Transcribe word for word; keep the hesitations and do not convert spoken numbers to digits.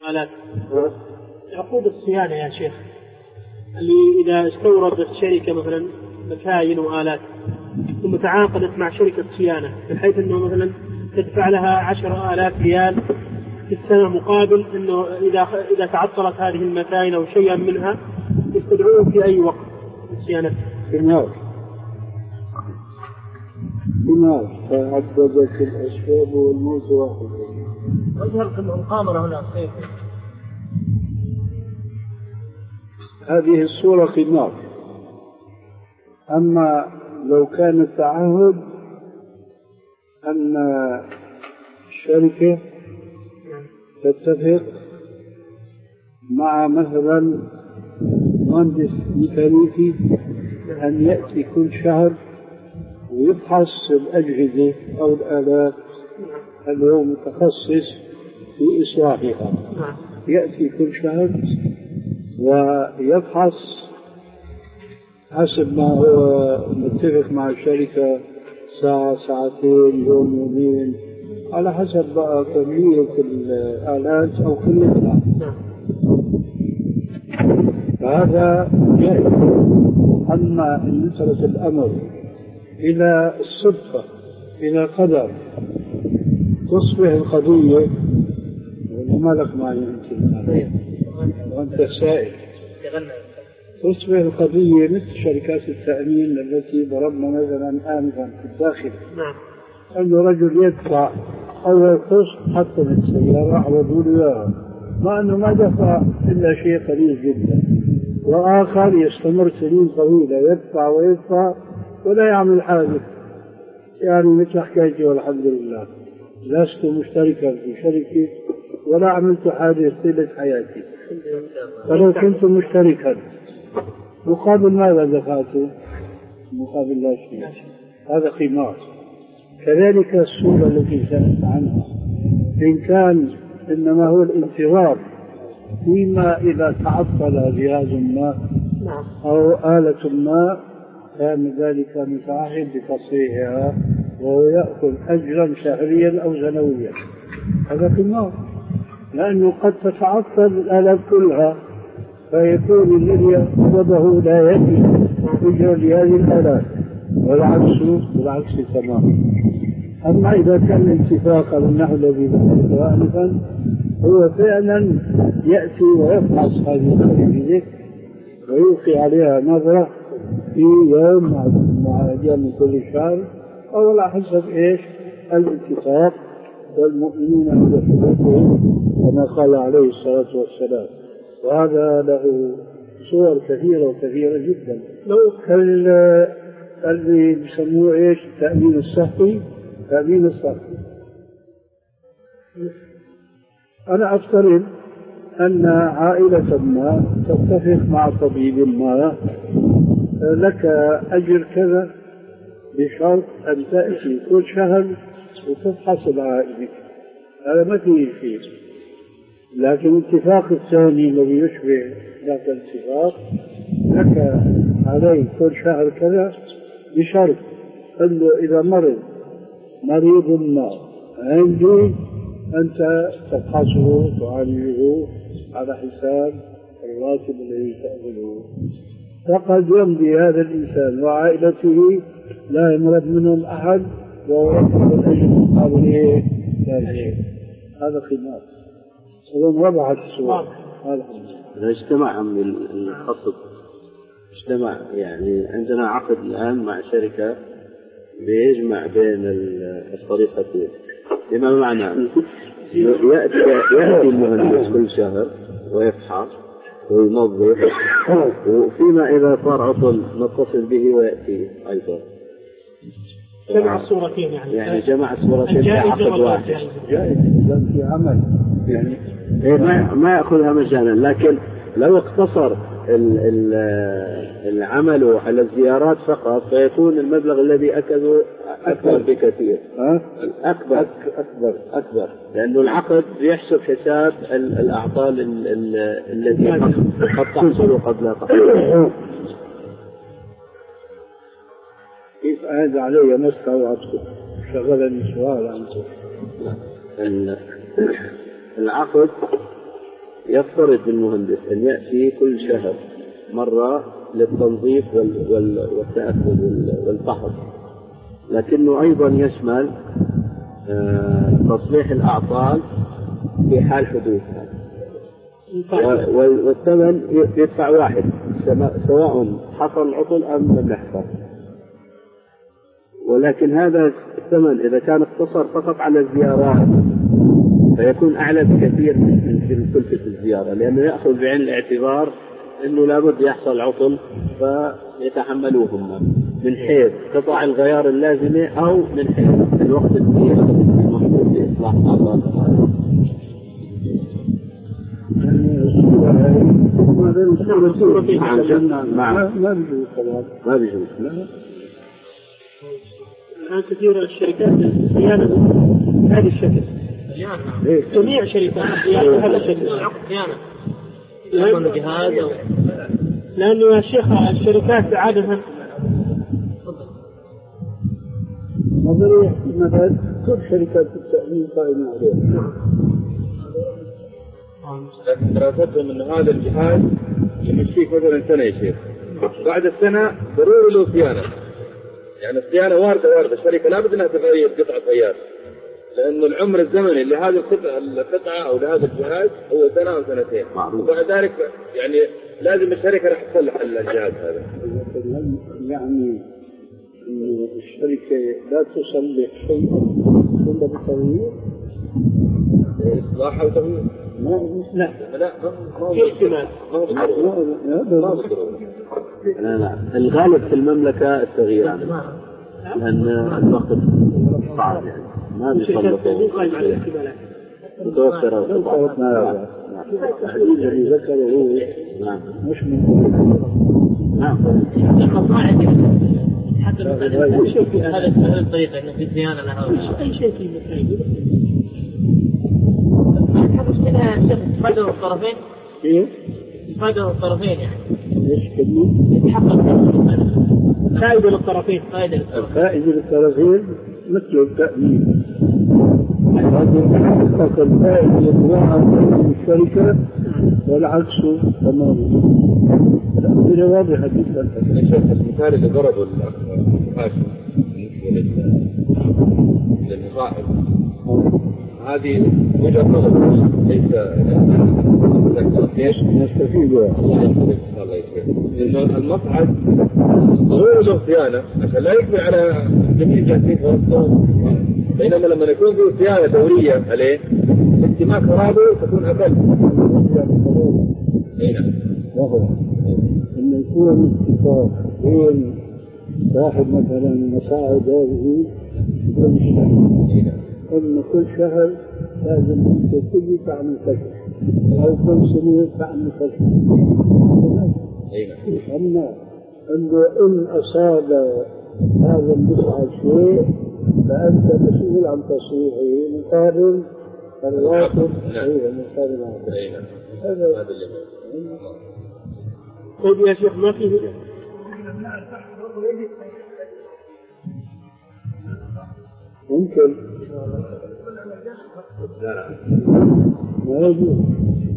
آلات عقود الصيانة يا شيخ، اللي إذا استوردت شركة مثلا مكاين وآلات ثم تعاقدت مع شركة صيانة بحيث أنه مثلا تدفع لها عشر آلاف ريال في السنة مقابل أنه إذا إذا تعطلت هذه المكاين أو شيئا منها يستدعوه في أي وقت صيانتها. بنار بنار فعددت الأسباب والموت واحد. وجهة المقامرة هنا كيف؟ هذه الصورة قمار. أما لو كان التعهد أن الشركة تتفق مع مثلا مهندس ميكانيكي أن يأتي كل شهر ويفحص الأجهزة أو الآلات اللي هو متخصص في إصلاحها، يأتي كل شهر ويفحص حسب ما هو متفق مع الشركة، ساعة ساعتين يوم يومين على حسب بقى كمية الآلات أو قلتها. فهذا جائز. أما إن نسبة الأمر إلى الصدفة إلى قدر تصبح القضية وما لك معي أنت وأنت سائل، تصبح القضية مثل شركات التأمين التي ضربنا مثلا آنفا في الداخل، أن رجل يدفع أول قسط حتى من السيارة عوضوا له مع أنه ما دفع إلا شيء قليل جدا، وآخر يستمر سنين طويلة يدفع ويدفع ولا يعمل حاجة. يعني مثل حكايتي والحمد لله لست مشتركا في شركة ولا عملت حاجة طيلة حياتي، فلو كنت مشتركا مقابل ماذا دفعته؟ مقابل لا شيء. هذا قمار. كذلك الصورة التي سألت عنها إن كان إنما هو الانتظار فيما إذا تعطل جهاز ما أو آلة ما كان ذلك متعهد بتصحيحها وهو يأخذ أجرا شهريا أو سنويا، هذا قمار، لأنه قد تتعطل الآلات كلها فيكون الذي يقبضه لا يجي أجر لهذه الآلات والعكس بالعكس تماما. أما إذا كان الاتفاق على النحو الذي ذكرته آنفا هو فعلا يأتي ويفحص هذه الأجهزة ويلقي عليها نظرة في يوم مع أيام كل شهر أو على حسب إيش الاتفاق، والمؤمنون عند حدودهم كما قال عليه الصلاة والسلام. وهذا له صور كثيرة وكثيرة جدا. لو اللي بيسموه إيش التأمين الصحي، التأمين الصحي أنا أفترض أن عائلة ما تتفق مع طبيب ما لك أجر كذا بشرط أن تأتي كل شهر وتفحص العائلة، هذا ما فيه شيء. لكن الاتفاق الثاني الذي يشبه ذاك الاتفاق لك عليه كل شهر كذا بشرط أنه إذا مرض مريض ما عندي أنت تفحصه وتعالجه على حساب الراتب الذي تأخذه. فقد يمضي هذا الإنسان وعائلته لا يمرض منهم أحد وهو يأخذ الأجر مقابل هذا خدمات. أظن وضحت السؤال. إذا اجتمع من الخطب اجتمع يعني عندنا عقد الآن مع شركة بيجمع بين الطريقتين، بما معنى يأتي يأتي المهندس كل شهر ويفحص وينظف، وفيما إذا صار عطل نتصل به ويأتي أيضا. جمع الصورتين يعني يعني جمع الصورتين في عقد واحد جائز في عمل يعني ما ما يأخذها مجانا. لكن لو اقتصر العمل على الزيارات فقط فيكون المبلغ الذي أكده أكبر بكثير. أكبر أكبر أكبر لأنه العقد يحسب حساب الأعطال التي قد تحصل قد لا تحصل. كيف أعد علي مسكة وعطفه شغلني سؤال عنه. العقد يفترض المهندس أن يأتي كل شهر مرة للتنظيف والتأكد والفحص، لكنه أيضا يشمل تصليح الأعطال في حال حدوثها، والثمن يدفع واحد سواء حصل عطل أم لم يحصل. ولكن هذا الثمن إذا كان اقتصر فقط على الزيارات فيكون أعلى بكثير من كلفة الزيارة، لأنه يأخذ بعين الاعتبار أنه لابد يحصل عطل فيتحملوهم من حيث قطع الغيار اللازمة أو من حيث الوقت المحدود لإصلاح الأعطال. ما بيجوز. الآن كثير الشركات صيانة بهذا الشكل، جميع شركات صيانة بهذا الشكل، صيانة لأنه يا شيخ الشركات عادة نظرية مثلا كل شركات التأمين قائمة عليها، لكن دراستهم أن هذا الجهاز يمشيك مثلا سنة يا شيخ، بعد السنة ضروري له صيانة، يعني الصيانة واردة واردة، الشركة لابد أنها تغير قطعة غيار، لأن العمر الزمني لهذه القطعة القطعة أو لهذا الجهاز هو سنة أو سنتين، وبعد ذلك يعني لازم الشركة راح تصلح الجهاز هذا. يعني الشركة لا تصلح شيئا إلا بتغيير إصلاح أو تغيير؟ لا لا في احتمال. لا لا الغالب في المملكة التغيير، لأن الوقت صعب يعني ما بيصلحوا متوفرة وطبعا. الحديث الذي ذكره نعم مش من نعم حتى أي شيء في هذا الطريقة إنه في صيانة لها أي شيء في مكان المشكلة فائدة الطرفين. إيه؟ فائدة الطرفين يعني. إيش كلمة؟ يتحقق فائدة للطرفين. فائدة الفائدة للطرفين مثل التأمين. هذا يتحقق الفائدة للطرفين الشركة والعكس تماما. الأمثلة واضحة جدا. المثال اللي ضربه الحاشي للمصائب هذه وجهة نظر ليس ليش نستفيد الله يسلمك الله يسلمك لأن المصعد ضروري له صيانة عشان لا يقبل على جميع جهتين ورقتهم، بينما لما يكون في صيانة دورية عليه احتمال خرابه تكون أقل. نعم وهو أن يكون اتفاق بين صاحب مثلا مساعد هذه كل شهر، أن كل شهر لازم أنت تجي تعمل كذا أو كل سنة تعمل كذا. أما أنه إن أصاب هذا المساعد شيء فأنت مسؤول عن تصحيحه مقابل الواقف. أيوة مقابل هذا هذا اللي طيب يا شيخ ما فيه ممكن ما يجوز